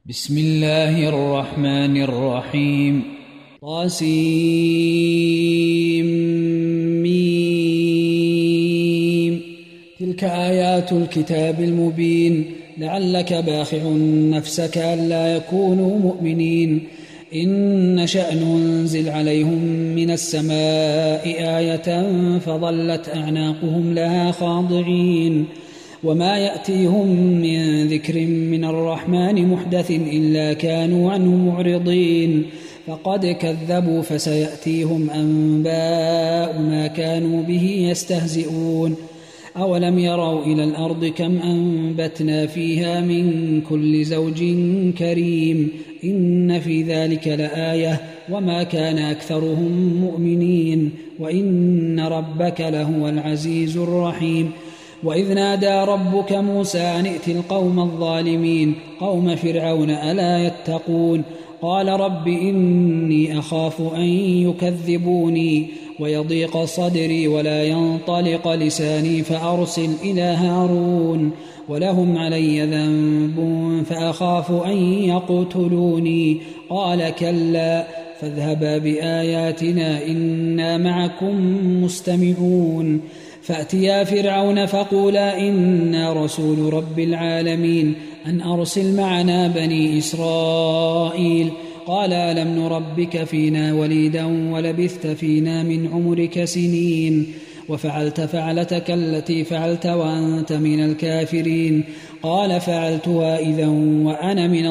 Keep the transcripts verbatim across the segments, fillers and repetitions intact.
بسم الله الرحمن الرحيم. طاسيم. تلك آيات الكتاب المبين لعلك باخع نفسك ألا يكونوا مؤمنين. إن شأن ننزل عليهم من السماء آية فظلت أعناقهم لها خاضعين وما يأتيهم من ذكر من الرحمن محدث إلا كانوا عنه معرضين. فقد كذبوا فسيأتيهم أنباء ما كانوا به يستهزئون. أولم يروا إلى الأرض كم أنبتنا فيها من كل زوج كريم إن في ذلك لآية وما كان أكثرهم مؤمنين وإن ربك لهو العزيز الرحيم. وإذ نادى ربك موسى أن ائت القوم الظالمين قوم فرعون ألا يتقون قال رب إني أخاف أن يكذبوني ويضيق صدري ولا ينطلق لساني فأرسل إلى هارون ولهم علي ذنب فأخاف أن يقتلوني قال كلا فاذهبا بآياتنا إنا معكم مستمعون. فأتيا فرعون فقولا إنا رسول رب العالمين أن أرسل معنا بني إسرائيل. قال ألم نربك فينا وليدا ولبثت فينا من عمرك سنين وفعلت فعلتك التي فعلت وأنت من الكافرين. قال فعلتها إذا وأنا من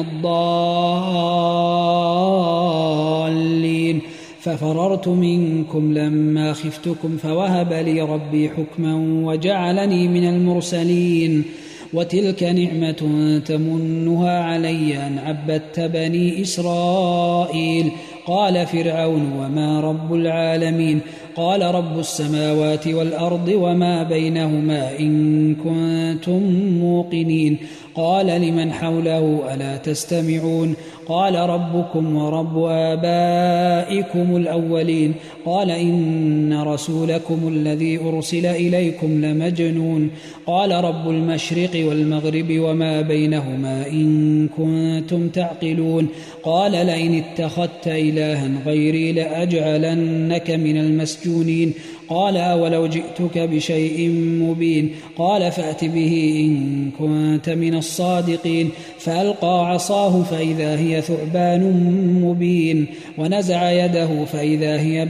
الضالين ففررت منكم لما خفتكم فوهب لي ربي حكما وجعلني من المرسلين. وتلك نعمة تمنها علي أن عبدت بني إسرائيل. قال فرعون وما رب العالمين قال رب السماوات والأرض وما بينهما إن كنتم موقنين. قال لمن حوله ألا تستمعون قال ربكم ورب آبائكم الأولين. قال إن رسولكم الذي أرسل إليكم لمجنون. قال رب المشرق والمغرب وما بينهما إن كنتم تعقلون. قال لئن اتخذت إلها غيري لأجعلنك من المسجونين. قال أولو جئتك بشيء مبين قال فأت به إن كنت من الصادقين. فألقى عصاه فإذا هي ثعبان مبين ونزع يده فإذا هي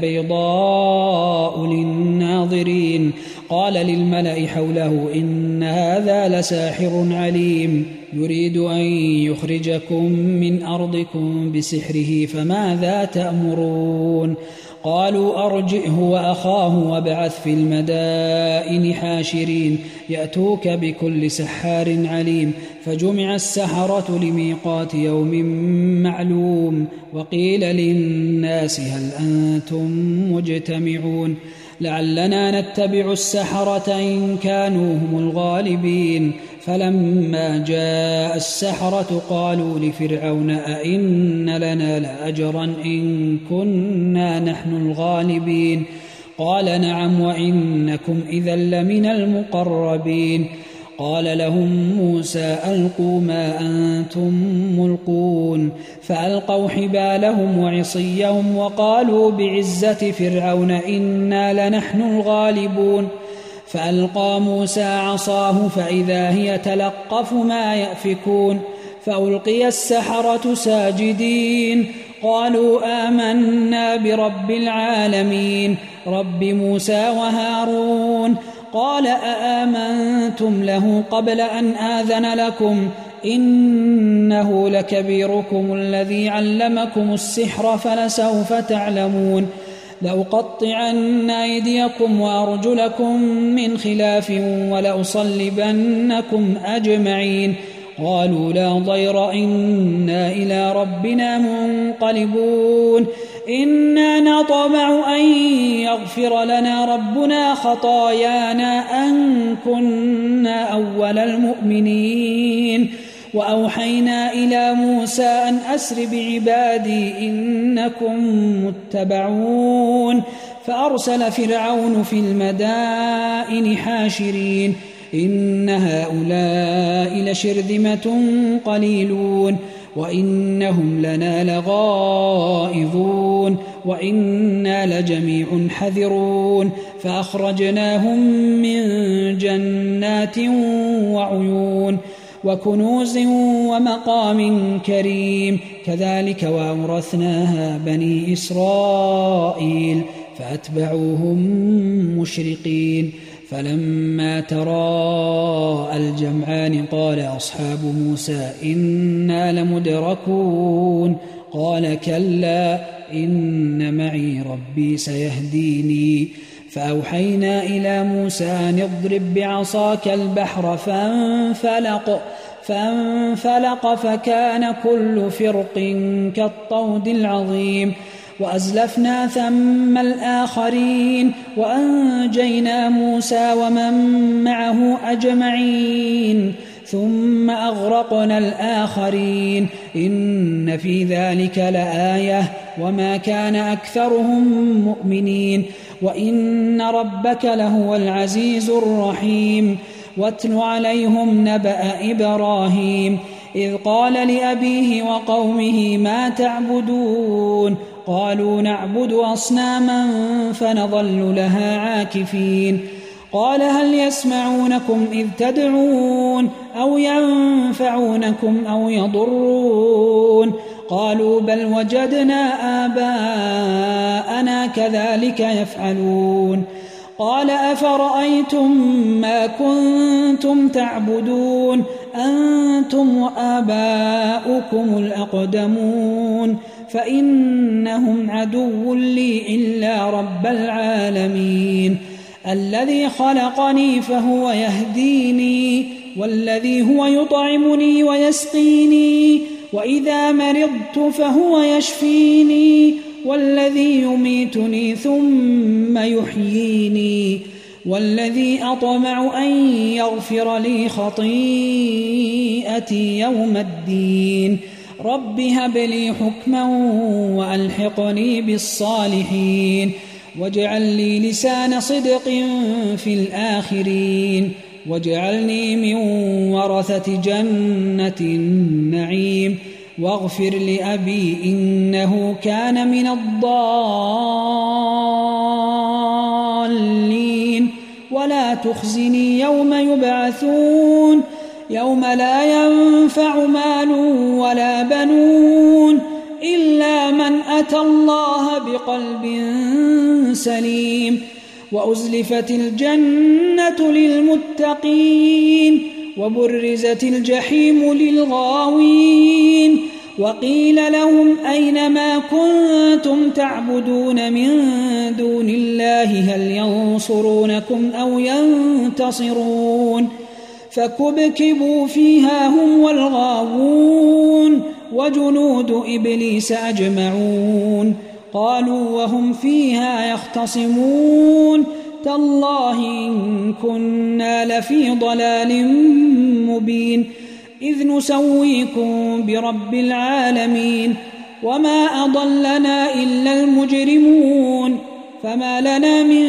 بيضاء للناظرين. قال للملأ حوله إن هذا لساحر عليم يريد أن يخرجكم من أرضكم بسحره فماذا تأمرون. قالوا أرجئه وأخاه وابعث في المدائن حاشرين يأتوك بكل سحار عليم. فجمع السحرة لميقات يوم معلوم وقيل للناس هل أنتم مجتمعون لعلنا نتبع السحرة إن كانوا هم الغالبين. فلما جاء السحرة قالوا لفرعون أئن لنا لأجرا إن كنا نحن الغالبين. قال نعم وإنكم إذا لمن المقربين. قال لهم موسى ألقوا ما أنتم ملقون. فألقوا حبالهم وعصيهم وقالوا بعزة فرعون إنا لنحن الغالبون. فألقى موسى عصاه فإذا هي تلقف ما يأفكون. فألقي السحرة ساجدين قالوا آمنا برب العالمين رب موسى وهارون. قال أآمنتم له قبل أن آذن لكم إنه لكبيركم الذي علمكم السحر فلسوف تعلمون لأقطعن أيديكم وأرجلكم من خلاف ولأصلبنكم أجمعين. قالوا لا ضير إنا إلى ربنا منقلبون إنا نطمع أن يغفر لنا ربنا خطايانا أن كنا أول المؤمنين. وأوحينا إلى موسى أن أسر بعبادي إنكم متبعون. فأرسل فرعون في المدائن حاشرين إن هؤلاء لشرذمة قليلون وإنهم لنا لغائظون وإنا لجميع حذرون فأخرجناهم من جنات وعيون وكنوز ومقام كريم كذلك وأورثناها بني إسرائيل فأتبعوهم مشرقين فلما تراءى الجمعان قال أصحاب موسى إنا لمدركون قال كلا إن معي ربي سيهديني فأوحينا إلى موسى أن اضرب بعصاك البحر فانفلق فانفلق فكان كل فرق كالطود العظيم وأزلفنا ثم الآخرين وأنجينا موسى ومن معه أجمعين ثم أغرقنا الآخرين إن في ذلك لآية وما كان أكثرهم مؤمنين وإن ربك لهو العزيز الرحيم واتل عليهم نبأ إبراهيم إذ قال لأبيه وقومه ما تعبدون قالوا نعبد أصناما فنظل لها عاكفين قال هل يسمعونكم إذ تدعون أو ينفعونكم أو يضرون قالوا بل وجدنا آباءنا كذلك يفعلون قال أفرأيتم ما كنتم تعبدون أنتم وآباؤكم الأقدمون فإنهم عدو لي إلا رب العالمين الذي خلقني فهو يهديني والذي هو يطعمني ويسقيني وإذا مرضت فهو يشفيني والذي يميتني ثم يحييني والذي أطمع أن يغفر لي خطيئتي يوم الدين رب هب لي حكما وألحقني بالصالحين واجعل لي لسان صدق في الآخرين واجعلني من ورثة جنة النعيم واغفر لأبي إنه كان من الضالين ولا تخزني يوم يبعثون يوم لا ينفع مال ولا بنون إلا من أتى الله بقلب سليم وأزلفت الجنة للمتقين وبرزت الجحيم للغاوين وقيل لهم أين ما كنتم تعبدون من دون الله هل ينصرونكم أو ينتصرون فكبكبوا فيها هم والغاوون وجنود إبليس أجمعون قالوا وهم فيها يختصمون تالله إن كنا لفي ضلال مبين إذ نسويكم برب العالمين وما أضلنا إلا المجرمون فما لنا من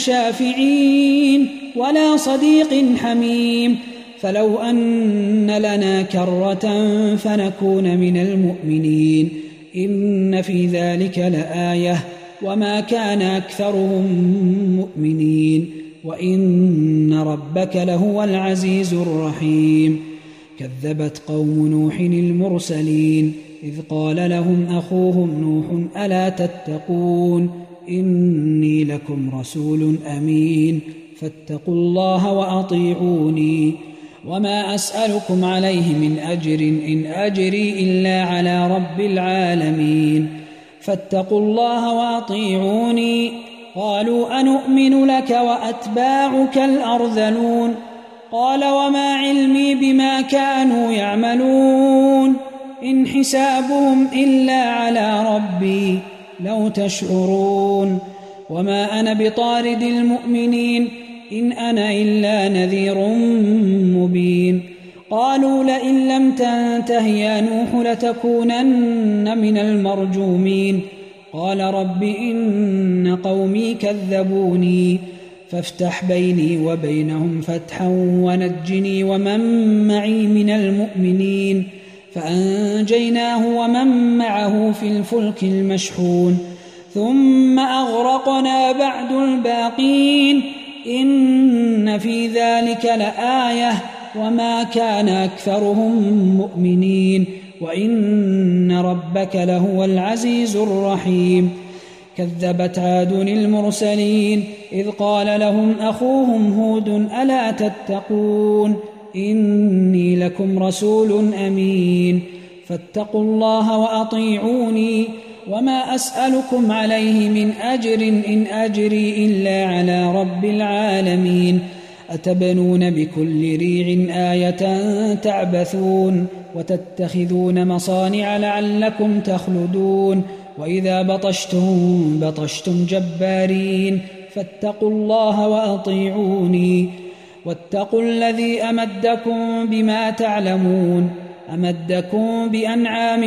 شافعين ولا صديق حميم فلو أن لنا كرة فنكون من المؤمنين إن في ذلك لآية وما كان أكثرهم مؤمنين وإن ربك لهو العزيز الرحيم كذبت قوم نوح المرسلين إذ قال لهم أخوهم نوح ألا تتقون إني لكم رسول أمين فاتقوا الله وأطيعوني وما أسألكم عليه من أجر إن أجري إلا على رب العالمين فاتقوا الله وأطيعوني قالوا أنؤمن لك وأتباعك الأرذلون قال وما علمي بما كانوا يعملون إن حسابهم إلا على ربي لو تشعرون وما أنا بطارد المؤمنين إن أنا إلا نذير مبين قالوا لئن لم تنته يا نوح لتكونن من المرجومين قال رب إن قومي كذبوني فافتح بيني وبينهم فتحا ونجني ومن معي من المؤمنين فأنجيناه ومن معه في الفلك المشحون ثم أغرقنا بعد الباقين إن في ذلك لآية وما كان أكثرهم مؤمنين وإن ربك لهو العزيز الرحيم كذبت عاد المرسلين إذ قال لهم أخوهم هود ألا تتقون إني لكم رسول أمين فاتقوا الله وأطيعوني وما أسألكم عليه من أجر إن أجري إلا على رب العالمين أتبنون بكل ريع آية تعبثون وتتخذون مصانع لعلكم تخلدون وإذا بطشتم بطشتم جبارين فاتقوا الله وأطيعوني واتقوا الذي أمدكم بما تعلمون أمدكم بأنعام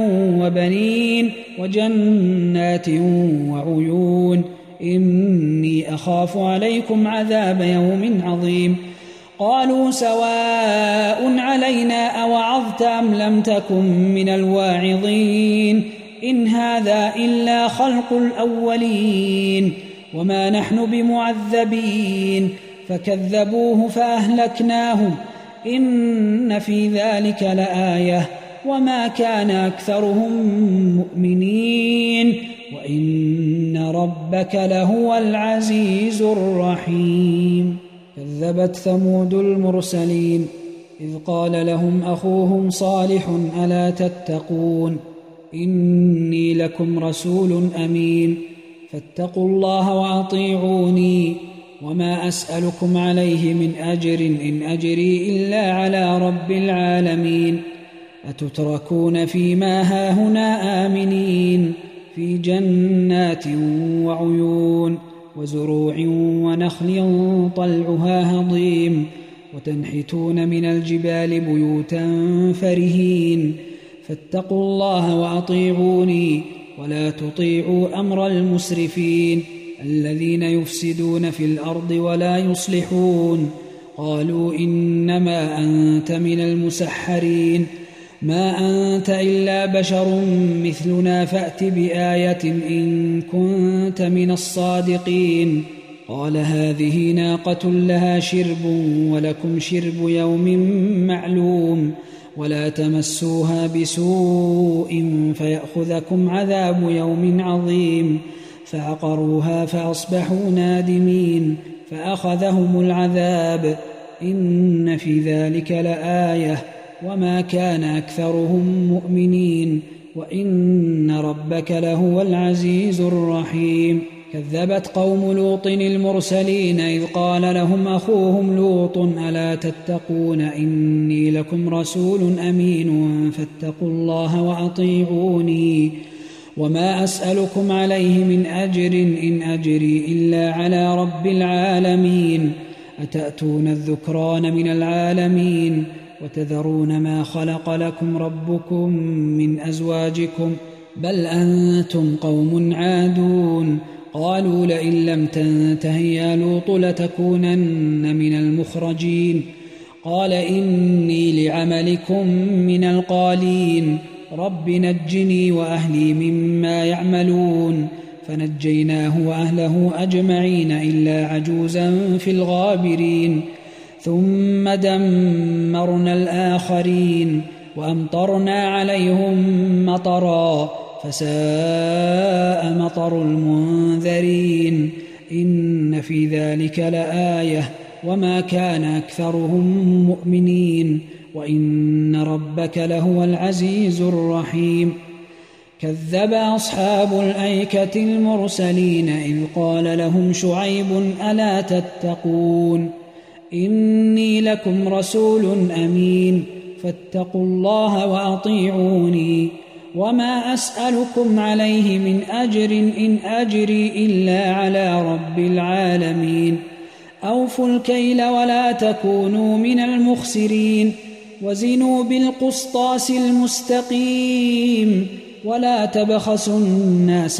وبنين وجنات وعيون إني أخاف عليكم عذاب يوم عظيم قالوا سواء علينا أوعظت أم لم تكن من الواعظين إن هذا إلا خلق الأولين وما نحن بمعذبين فكذبوه فأهلكناهم إن في ذلك لآية وما كان أكثرهم مؤمنين وإن ربك لهو العزيز الرحيم كذبت ثمود المرسلين إذ قال لهم أخوهم صالح ألا تتقون إني لكم رسول أمين فاتقوا الله وأطيعوني وما أسألكم عليه من أجر إن أجري إلا على رب العالمين أتتركون فيما هاهنا آمنين في جنات وعيون وزروع ونخل طلعها هضيم وتنحتون من الجبال بيوتا فرهين فاتقوا الله وأطيعوني ولا تطيعوا أمر المسرفين الذين يفسدون في الأرض ولا يصلحون قالوا إنما أنت من المسحرين ما أنت إلا بشر مثلنا فأت بآية إن كنت من الصادقين قال هذه ناقة لها شرب ولكم شرب يوم معلوم ولا تمسوها بسوء فيأخذكم عذاب يوم عظيم فعقروها فأصبحوا نادمين فأخذهم العذاب إن في ذلك لآية وما كان أكثرهم مؤمنين وإن ربك لهو العزيز الرحيم كذبت قوم لوط المرسلين إذ قال لهم أخوهم لوط ألا تتقون إني لكم رسول أمين فاتقوا الله وأطيعوني وما أسألكم عليه من أجر إن أجري إلا على رب العالمين أتأتون الذكران من العالمين وتذرون ما خلق لكم ربكم من أزواجكم بل أنتم قوم عادون قالوا لئن لم تنته يا لوط لتكونن من المخرجين قال إني لعملكم من القالين رب نجني وأهلي مما يعملون فنجيناه وأهله أجمعين إلا عجوزا في الغابرين ثم دمرنا الآخرين وأمطرنا عليهم مطرا فساء مطر المنذرين إن في ذلك لآية وما كان أكثرهم مؤمنين وإن ربك لهو العزيز الرحيم كذب أصحاب الأيكة المرسلين إذ قال لهم شعيب ألا تتقون إني لكم رسول أمين فاتقوا الله وأطيعوني وما أسألكم عليه من أجر إن أجري إلا على رب العالمين أوفوا الكيل ولا تكونوا من المخسرين وزنوا بالقسطاس المستقيم ولا تبخسوا الناس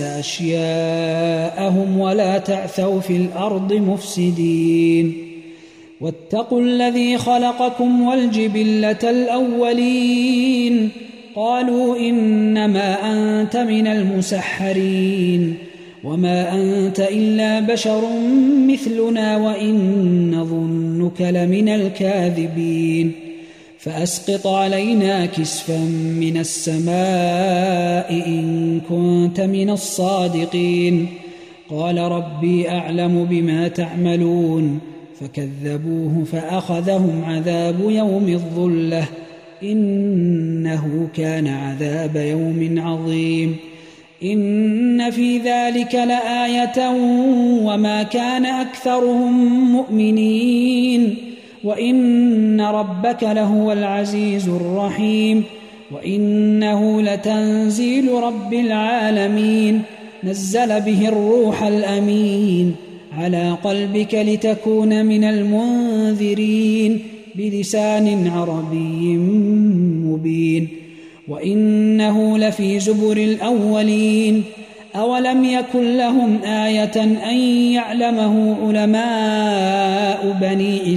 أشياءهم ولا تعثوا في الأرض مفسدين واتقوا الذي خلقكم والجبلة الأولين قالوا إنما أنت من المسحرين وما أنت إلا بشر مثلنا وإن نظنك لمن الكاذبين فأسقط علينا كسفا من السماء إن كنت من الصادقين قال ربي أعلم بما تعملون فكذبوه فأخذهم عذاب يوم الظلة إنه كان عذاب يوم عظيم إن في ذلك لآية وما كان أكثرهم مؤمنين وإن ربك لهو العزيز الرحيم وإنه لتنزيل رب العالمين نزل به الروح الأمين على قلبك لتكون من المنذرين بلسان عربي مبين وإنه لفي زبر الأولين أولم يكن لهم آية أن يعلمه علماء بني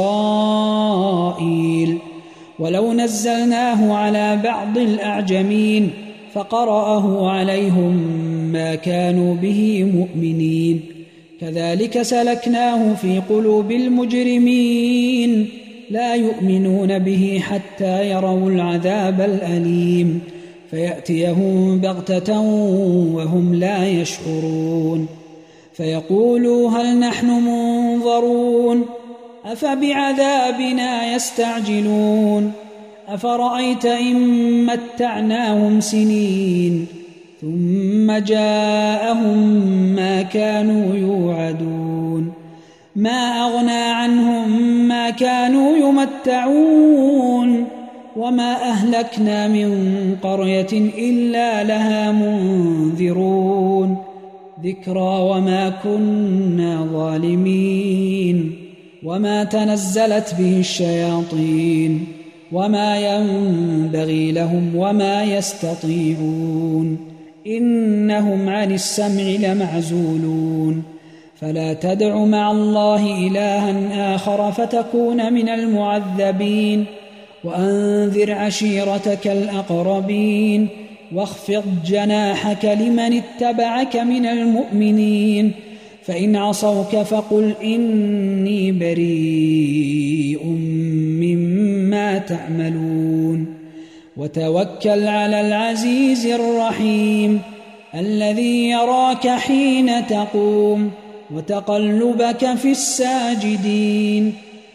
إسرائيل ولو نزلناه على بعض الأعجمين فقرأه عليهم ما كانوا به مؤمنين كذلك سلكناه في قلوب المجرمين لا يؤمنون به حتى يروا العذاب الأليم فيأتيهم بغتة وهم لا يشعرون فيقولوا هل نحن منظرون أفبعذابنا يستعجلون أفرأيت إن متعناهم سنين ثم جاءهم ما كانوا يوعدون ما أغنى عنهم ما كانوا يمتعون وما أهلكنا من قرية إلا لها منذرون ذكرى وما كنا ظالمين وما تنزلت به الشياطين وما ينبغي لهم وما يستطيعون إنهم عن السمع لمعزولون فلا تدع مع الله إلها آخر فتكون من المعذبين وأنذر عشيرتك الأقربين واخفض جناحك لمن اتبعك من المؤمنين فإن عصوك فقل إني بريء مما تعملون وتوكل على العزيز الرحيم الذي يراك حين تقوم وتقلبك في الساجدين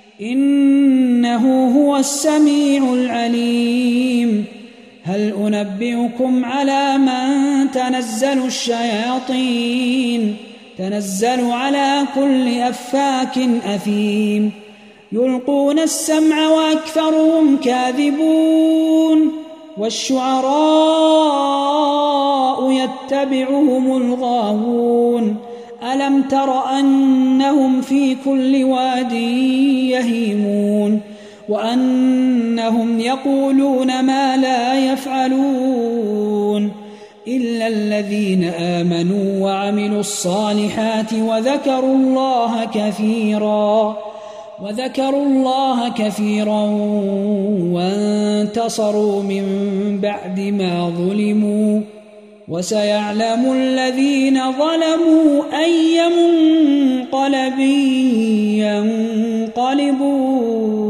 إنه هو السميع العليم هل أنبئكم على من تنزل الشياطين تنزل على كل أفاك أثيم يلقون السمع وأكثرهم كاذبون والشعراء يتبعهم الغاوون ألم تر أنهم في كل واد يهيمون وأنهم يقولون ما لا يفعلون إلا الذين آمنوا وعملوا الصالحات وذكروا الله كثيرا وذكروا الله كثيرا وانتصروا من بعد ما ظلموا وسيعلم الذين ظلموا أي منقلب ينقلبون